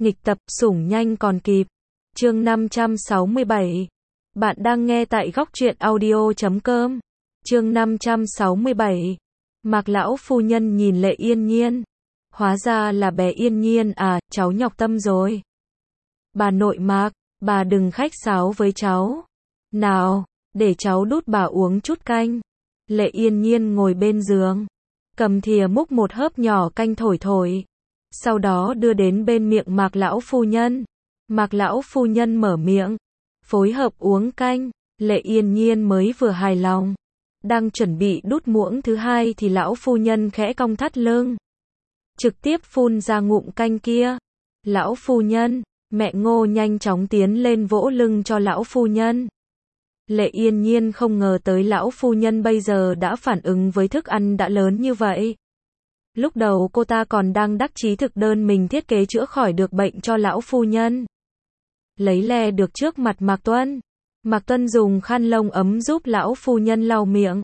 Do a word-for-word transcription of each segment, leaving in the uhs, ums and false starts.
Nghịch tập, sủng nhanh còn kịp. Chương năm trăm sáu mươi bảy. Bạn đang nghe tại góc truyện audio chấm com. Chương năm trăm sáu mươi bảy. Mạc lão phu nhân nhìn Lệ Yên Nhiên. Hóa ra là bé Yên Nhiên à, cháu nhọc tâm rồi. Bà nội Mạc, bà đừng khách sáo với cháu. Nào, để cháu đút bà uống chút canh. Lệ Yên Nhiên ngồi bên giường, cầm thìa múc một hớp nhỏ canh thổi thổi. Sau đó đưa đến bên miệng Mạc lão phu nhân. Mạc lão phu nhân mở miệng, phối hợp uống canh. Lệ Yên Nhiên mới vừa hài lòng, đang chuẩn bị đút muỗng thứ hai thì lão phu nhân khẽ cong thắt lưng, trực tiếp phun ra ngụm canh kia. Lão phu nhân, mẹ Ngô nhanh chóng tiến lên vỗ lưng cho lão phu nhân. Lệ Yên Nhiên không ngờ tới lão phu nhân bây giờ đã phản ứng với thức ăn đã lớn như vậy. Lúc đầu cô ta còn đang đắc chí thực đơn mình thiết kế chữa khỏi được bệnh cho lão phu nhân. Lấy le được trước mặt Mạc Tuân. Mạc Tuân dùng khăn lông ấm giúp lão phu nhân lau miệng.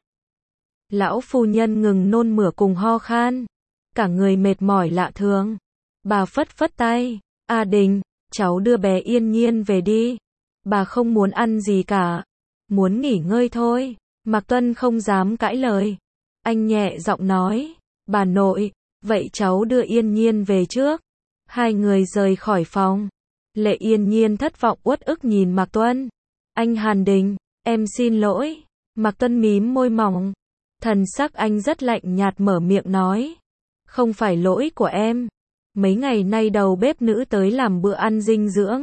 Lão phu nhân ngừng nôn mửa cùng ho khan, cả người mệt mỏi lạ thường. Bà phất phất tay, A Đình, cháu đưa bé Yên Nhiên về đi. Bà không muốn ăn gì cả, muốn nghỉ ngơi thôi. Mạc Tuân không dám cãi lời. Anh nhẹ giọng nói, bà nội, vậy cháu đưa Yên Nhiên về trước. Hai người rời khỏi phòng. Lệ Yên Nhiên thất vọng uất ức nhìn Mạc Tuân. Anh Hàn Đình, em xin lỗi. Mạc Tuân mím môi mỏng. Thần sắc anh rất lạnh nhạt mở miệng nói. Không phải lỗi của em. Mấy ngày nay đầu bếp nữ tới làm bữa ăn dinh dưỡng.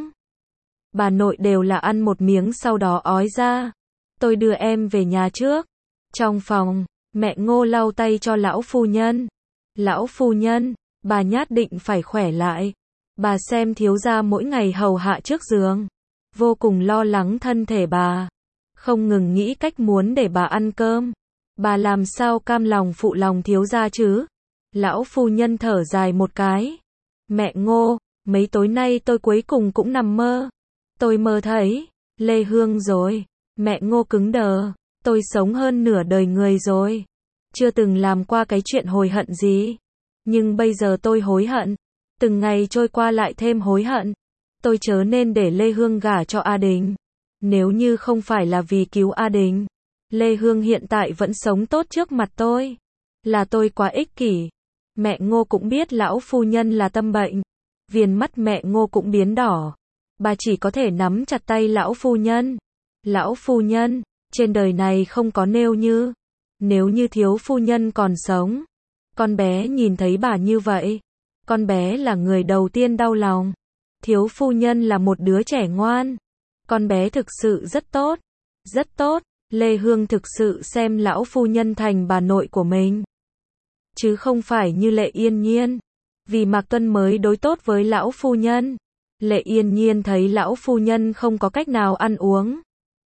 Bà nội đều là ăn một miếng sau đó ói ra. Tôi đưa em về nhà trước. Trong phòng, mẹ Ngô lau tay cho lão phu nhân. Lão phu nhân, bà nhát định phải khỏe lại. Bà xem thiếu gia mỗi ngày hầu hạ trước giường, vô cùng lo lắng thân thể bà, không ngừng nghĩ cách muốn để bà ăn cơm. Bà làm sao cam lòng phụ lòng thiếu gia chứ? Lão phu nhân thở dài một cái. Mẹ Ngô, mấy tối nay tôi cuối cùng cũng nằm mơ. Tôi mơ thấy Lê Hương rồi. Mẹ Ngô cứng đờ. Tôi sống hơn nửa đời người rồi, chưa từng làm qua cái chuyện hối hận gì. Nhưng bây giờ tôi hối hận. Từng ngày trôi qua lại thêm hối hận. Tôi chớ nên để Lê Hương gả cho A Đình. Nếu như không phải là vì cứu A Đình, Lê Hương hiện tại vẫn sống tốt trước mặt tôi. Là tôi quá ích kỷ. Mẹ Ngô cũng biết lão phu nhân là tâm bệnh. Viền mắt mẹ Ngô cũng biến đỏ. Bà chỉ có thể nắm chặt tay lão phu nhân. Lão phu nhân, trên đời này không có nếu như. Nếu như thiếu phu nhân còn sống, con bé nhìn thấy bà như vậy, con bé là người đầu tiên đau lòng. Thiếu phu nhân là một đứa trẻ ngoan. Con bé thực sự rất tốt. Rất tốt. Lê Hương thực sự xem lão phu nhân thành bà nội của mình, chứ không phải như Lệ Yên Nhiên. Vì Mạc Tuân mới đối tốt với lão phu nhân. Lệ Yên Nhiên thấy lão phu nhân không có cách nào ăn uống,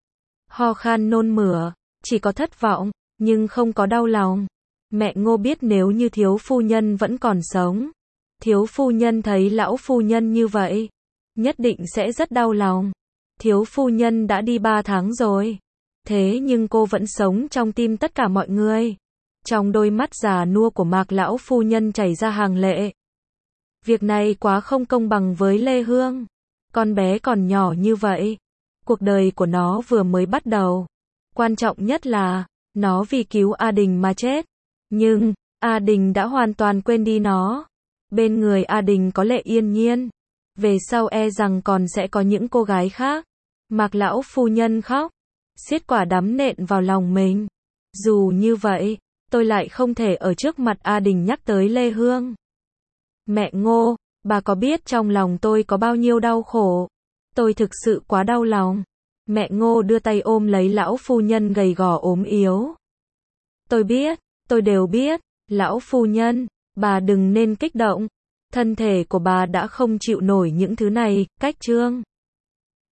ho khan nôn mửa, chỉ có thất vọng, nhưng không có đau lòng. Mẹ Ngô biết nếu như thiếu phu nhân vẫn còn sống, thiếu phu nhân thấy lão phu nhân như vậy, nhất định sẽ rất đau lòng. Thiếu phu nhân đã đi ba tháng rồi, thế nhưng cô vẫn sống trong tim tất cả mọi người. Trong đôi mắt già nua của Mạc lão phu nhân chảy ra hàng lệ. Việc này quá không công bằng với Lê Hương. Con bé còn nhỏ như vậy, cuộc đời của nó vừa mới bắt đầu. Quan trọng nhất là, nó vì cứu A Đình mà chết. Nhưng, A Đình đã hoàn toàn quên đi nó. Bên người A Đình có Lệ Yên Nhiên. Về sau e rằng còn sẽ có những cô gái khác. Mạc lão phu nhân khóc, xiết quả đấm nện vào lòng mình. Dù như vậy, tôi lại không thể ở trước mặt A Đình nhắc tới Lê Hương. Mẹ Ngô, bà có biết trong lòng tôi có bao nhiêu đau khổ? Tôi thực sự quá đau lòng. Mẹ Ngô đưa tay ôm lấy lão phu nhân gầy gò ốm yếu. Tôi biết, tôi đều biết. Lão phu nhân, bà đừng nên kích động. Thân thể của bà đã không chịu nổi những thứ này. Cách chương